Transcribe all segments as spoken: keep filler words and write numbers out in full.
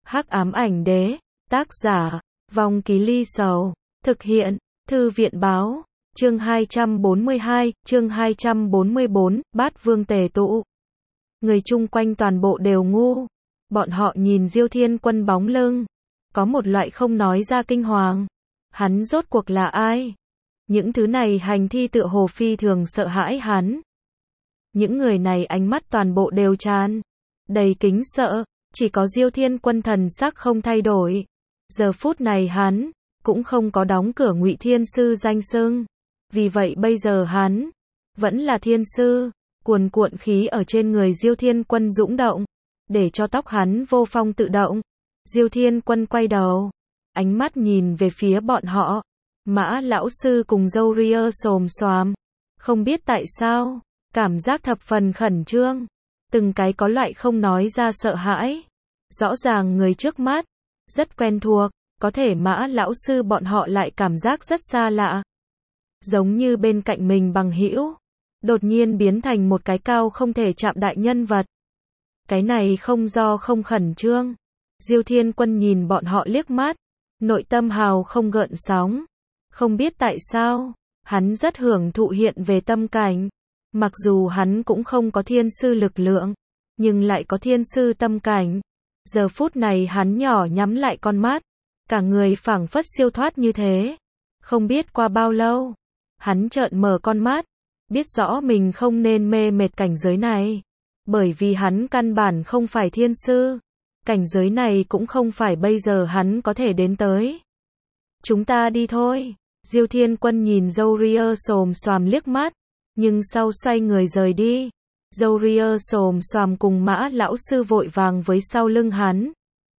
Hắc ám ảnh đế, tác giả, Vong Ký Ly Sầu, thực hiện, Thư viện báo, chương hai trăm bốn mươi hai, chương hai trăm bốn mươi bốn, Bát Vương tề tụ. Người chung quanh toàn bộ đều ngu, bọn họ nhìn Diêu Thiên Quân bóng lưng, có một loại không nói ra kinh hoàng. Hắn rốt cuộc là ai? Những thứ này hành thi tựa hồ phi thường sợ hãi hắn. Những người này ánh mắt toàn bộ đều tràn đầy kính sợ, chỉ có Diêu Thiên Quân thần sắc không thay đổi. Giờ phút này hắn cũng không có đóng cửa Ngụy Thiên Sư danh xưng. Vì vậy bây giờ hắn vẫn là thiên sư, cuồn cuộn khí ở trên người Diêu Thiên Quân dũng động, để cho tóc hắn vô phong tự động. Diêu Thiên Quân quay đầu, ánh mắt nhìn về phía bọn họ. Mã lão sư cùng Dâu Ria xồm xoàm, không biết tại sao, cảm giác thập phần khẩn trương, từng cái có loại không nói ra sợ hãi. Rõ ràng người trước mắt rất quen thuộc, có thể Mã lão sư bọn họ lại cảm giác rất xa lạ. Giống như bên cạnh mình bằng hữu, đột nhiên biến thành một cái cao không thể chạm đại nhân vật. Cái này không do không khẩn trương. Diêu Thiên Quân nhìn bọn họ liếc mắt, nội tâm hào không gợn sóng. Không biết tại sao, hắn rất hưởng thụ hiện về tâm cảnh. Mặc dù hắn cũng không có thiên sư lực lượng, nhưng lại có thiên sư tâm cảnh. Giờ phút này hắn nhỏ nhắm lại con mắt, cả người phảng phất siêu thoát như thế. Không biết qua bao lâu, hắn trợn mở con mắt, biết rõ mình không nên mê mệt cảnh giới này. Bởi vì hắn căn bản không phải thiên sư, cảnh giới này cũng không phải bây giờ hắn có thể đến tới. Chúng ta đi thôi. Diêu Thiên Quân nhìn Dâu Ria xồm xoàm liếc mắt, nhưng sau xoay người rời đi. Dâu Ria xồm xoàm cùng Mã lão sư vội vàng với sau lưng hắn.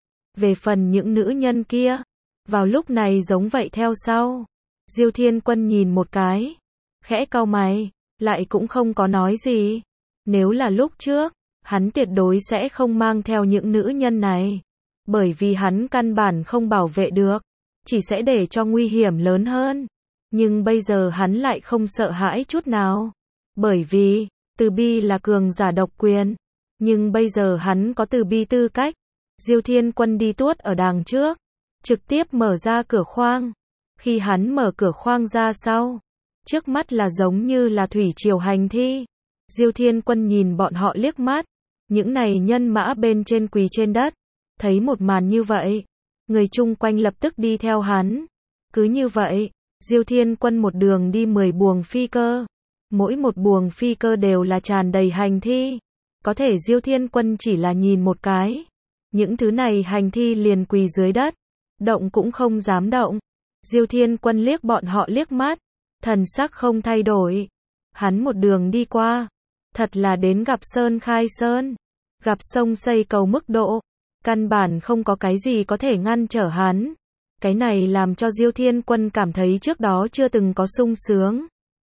Về phần những nữ nhân kia, vào lúc này giống vậy theo sau. Diêu Thiên Quân nhìn một cái, khẽ cau mày, lại cũng không có nói gì. Nếu là lúc trước, hắn tuyệt đối sẽ không mang theo những nữ nhân này, bởi vì hắn căn bản không bảo vệ được, chỉ sẽ để cho nguy hiểm lớn hơn. Nhưng bây giờ hắn lại không sợ hãi chút nào, bởi vì Từ Bi là cường giả độc quyền, nhưng bây giờ hắn có Từ Bi tư cách. Diêu Thiên Quân đi tuốt ở đằng trước, trực tiếp mở ra cửa khoang. Khi hắn mở cửa khoang ra sau, trước mắt là giống như là thủy triều hành thi. Diêu Thiên Quân nhìn bọn họ liếc mắt, những này nhân mã bên trên quỳ trên đất, thấy một màn như vậy, người chung quanh lập tức đi theo hắn. Cứ như vậy, Diêu Thiên Quân một đường đi mười buồng phi cơ, mỗi một buồng phi cơ đều là tràn đầy hành thi. Có thể Diêu Thiên Quân chỉ là nhìn một cái, những thứ này hành thi liền quỳ dưới đất, động cũng không dám động. Diêu Thiên Quân liếc bọn họ liếc mắt, thần sắc không thay đổi. Hắn một đường đi qua, thật là đến gặp Sơn Khai Sơn, gặp sông xây cầu mức độ, căn bản không có cái gì có thể ngăn trở hắn. Cái này làm cho Diêu Thiên Quân cảm thấy trước đó chưa từng có sung sướng.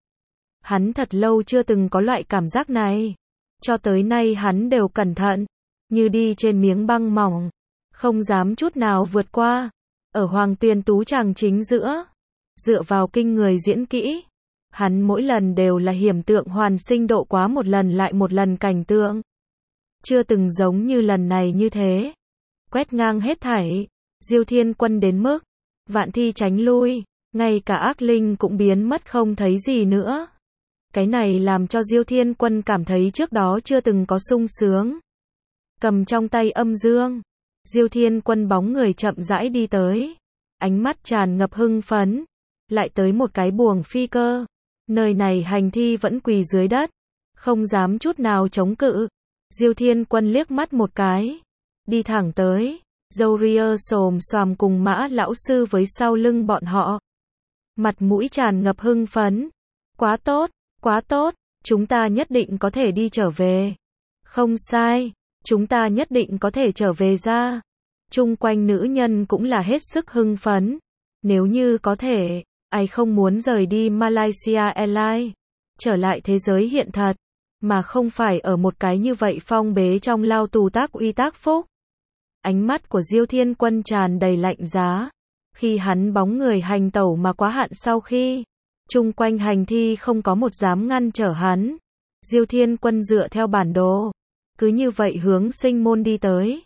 Hắn thật lâu chưa từng có loại cảm giác này. Cho tới nay hắn đều cẩn thận, như đi trên miếng băng mỏng, không dám chút nào vượt qua. Ở Hoàng Tuyền Tú Tràng chính giữa, dựa vào kinh người diễn kỹ, hắn mỗi lần đều là hiểm tượng hoàn sinh độ quá một lần lại một lần cảnh tượng. Chưa từng giống như lần này như thế. Quét ngang hết thảy, Diêu Thiên Quân đến mức vạn thi tránh lui, ngay cả ác linh cũng biến mất không thấy gì nữa. Cái này làm cho Diêu Thiên Quân cảm thấy trước đó chưa từng có sung sướng. Cầm trong tay âm dương, Diêu Thiên Quân bóng người chậm rãi đi tới, ánh mắt tràn ngập hưng phấn, lại tới một cái buồng phi cơ. Nơi này hành thi vẫn quỳ dưới đất, không dám chút nào chống cự. Diêu Thiên Quân liếc mắt một cái, đi thẳng tới. Dâu Ria xồm xoàm cùng Mã lão sư với sau lưng bọn họ, mặt mũi tràn ngập hưng phấn. Quá tốt, quá tốt, chúng ta nhất định có thể đi trở về. Không sai, chúng ta nhất định có thể trở về ra. Chung quanh nữ nhân cũng là hết sức hưng phấn. Nếu như có thể, ai không muốn rời đi Malaysia Airlines, trở lại thế giới hiện thật, mà không phải ở một cái như vậy phong bế trong lao tù tác uy tác phúc. Ánh mắt của Diêu Thiên Quân tràn đầy lạnh giá. Khi hắn bóng người hành tẩu mà quá hạn sau khi, chung quanh hành thi không có một dám ngăn trở hắn. Diêu Thiên Quân dựa theo bản đồ, cứ như vậy hướng sinh môn đi tới.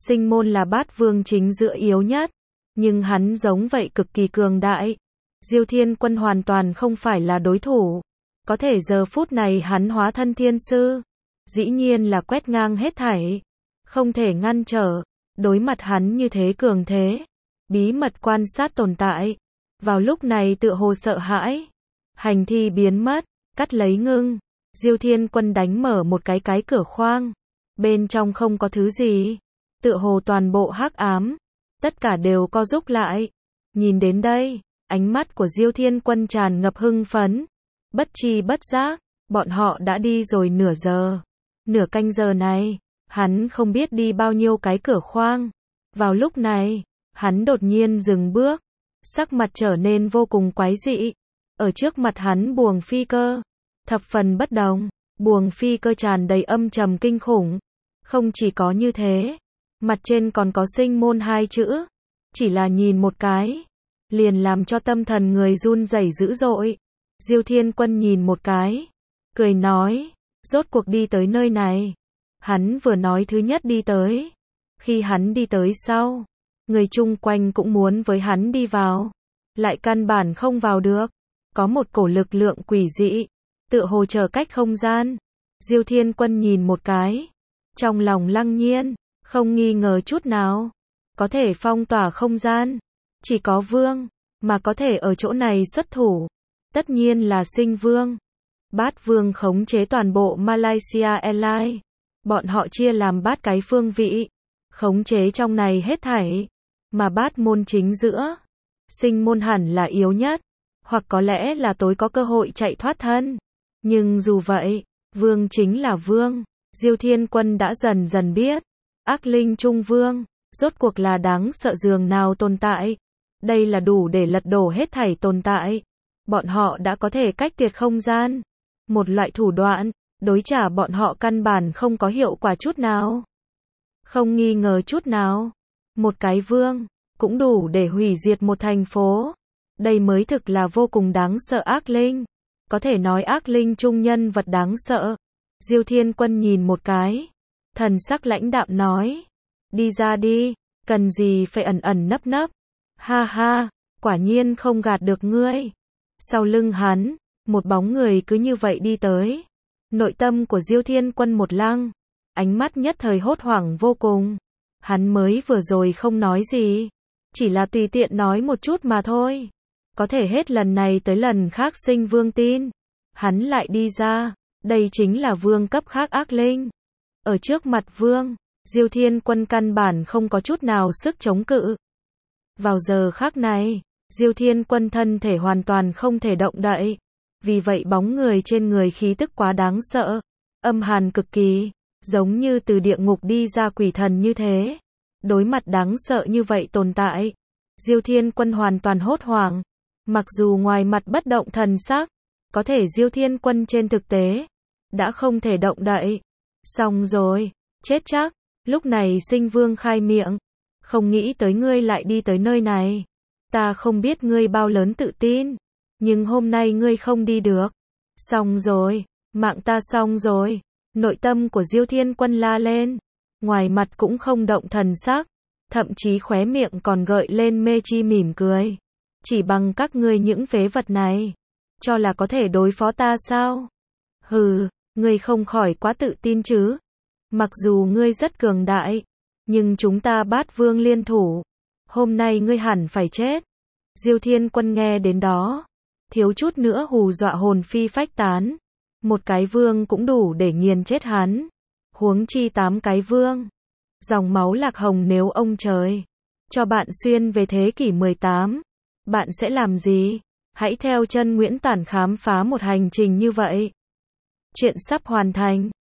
Sinh môn là bát vương chính giữa yếu nhất, nhưng hắn giống vậy cực kỳ cường đại. Diêu Thiên Quân hoàn toàn không phải là đối thủ. Có thể giờ phút này hắn hóa thân thiên sư, dĩ nhiên là quét ngang hết thảy, không thể ngăn trở. Đối mặt hắn như thế cường thế, bí mật quan sát tồn tại, vào lúc này tựa hồ sợ hãi. Hành thi biến mất, cắt lấy ngưng. Diêu Thiên Quân đánh mở một cái cái cửa khoang, bên trong không có thứ gì, tựa hồ toàn bộ hắc ám, tất cả đều co rúm lại. Nhìn đến đây, ánh mắt của Diêu Thiên Quân tràn ngập hưng phấn. Bất tri bất giác, bọn họ đã đi rồi nửa giờ. Nửa canh giờ này, hắn không biết đi bao nhiêu cái cửa khoang. Vào lúc này, hắn đột nhiên dừng bước, sắc mặt trở nên vô cùng quái dị. Ở trước mặt hắn buồng phi cơ, thập phần bất đồng, buồng phi cơ tràn đầy âm trầm kinh khủng. Không chỉ có như thế, mặt trên còn có sinh môn hai chữ, chỉ là nhìn một cái, liền làm cho tâm thần người run rẩy dữ dội. Diêu Thiên Quân nhìn một cái, cười nói, rốt cuộc đi tới nơi này. Hắn vừa nói thứ nhất đi tới, khi hắn đi tới sau, người chung quanh cũng muốn với hắn đi vào, lại căn bản không vào được. Có một cổ lực lượng quỷ dị, tựa hồ trở cách không gian. Diêu Thiên Quân nhìn một cái, trong lòng lăng nhiên, không nghi ngờ chút nào, có thể phong tỏa không gian, chỉ có vương mà có thể ở chỗ này xuất thủ, tất nhiên là Sinh Vương. Bát Vương khống chế toàn bộ Malaysia Airlines, bọn họ chia làm bát cái phương vị, khống chế trong này hết thảy, mà bát môn chính giữa, sinh môn hẳn là yếu nhất, hoặc có lẽ là tối có cơ hội chạy thoát thân. Nhưng dù vậy, vương chính là vương. Diêu Thiên Quân đã dần dần biết, ác linh trung vương, rốt cuộc là đáng sợ dường nào tồn tại. Đây là đủ để lật đổ hết thảy tồn tại. Bọn họ đã có thể cách tuyệt không gian. Một loại thủ đoạn, đối trả bọn họ căn bản không có hiệu quả chút nào. Không nghi ngờ chút nào. Một cái vương, cũng đủ để hủy diệt một thành phố. Đây mới thực là vô cùng đáng sợ ác linh. Có thể nói ác linh trung nhân vật đáng sợ. Diêu Thiên Quân nhìn một cái, thần sắc lãnh đạm nói, đi ra đi, cần gì phải ẩn ẩn nấp nấp. Ha ha, quả nhiên không gạt được ngươi. Sau lưng hắn, một bóng người cứ như vậy đi tới. Nội tâm của Diêu Thiên Quân một lăng, ánh mắt nhất thời hốt hoảng vô cùng. Hắn mới vừa rồi không nói gì, chỉ là tùy tiện nói một chút mà thôi. Có thể hết lần này tới lần khác Sinh Vương tin, hắn lại đi ra, đây chính là vương cấp khác ác linh. Ở trước mặt vương, Diêu Thiên Quân căn bản không có chút nào sức chống cự. Vào giờ khắc này, Diêu Thiên Quân thân thể hoàn toàn không thể động đậy. Vì vậy bóng người trên người khí tức quá đáng sợ, âm hàn cực kỳ, giống như từ địa ngục đi ra quỷ thần như thế. Đối mặt đáng sợ như vậy tồn tại, Diêu Thiên Quân hoàn toàn hốt hoảng. Mặc dù ngoài mặt bất động thần sắc, có thể Diêu Thiên Quân trên thực tế đã không thể động đậy. Xong rồi, chết chắc. Lúc này Sinh Vương khai miệng, không nghĩ tới ngươi lại đi tới nơi này. Ta không biết ngươi bao lớn tự tin, nhưng hôm nay ngươi không đi được. Xong rồi, mạng ta xong rồi. Nội tâm của Diêu Thiên Quân la lên, ngoài mặt cũng không động thần sắc, thậm chí khóe miệng còn gợi lên mê chi mỉm cười. Chỉ bằng các ngươi những phế vật này, cho là có thể đối phó ta sao? Hừ, ngươi không khỏi quá tự tin chứ? Mặc dù ngươi rất cường đại, nhưng chúng ta bát vương liên thủ, hôm nay ngươi hẳn phải chết. Diêu Thiên Quân nghe đến đó, thiếu chút nữa hù dọa hồn phi phách tán. Một cái vương cũng đủ để nghiền chết hắn, huống chi tám cái vương. Dòng máu lạc hồng, nếu ông trời cho bạn xuyên về thế kỷ mười tám, bạn sẽ làm gì? Hãy theo chân Nguyễn Tản khám phá một hành trình như vậy. Chuyện sắp hoàn thành.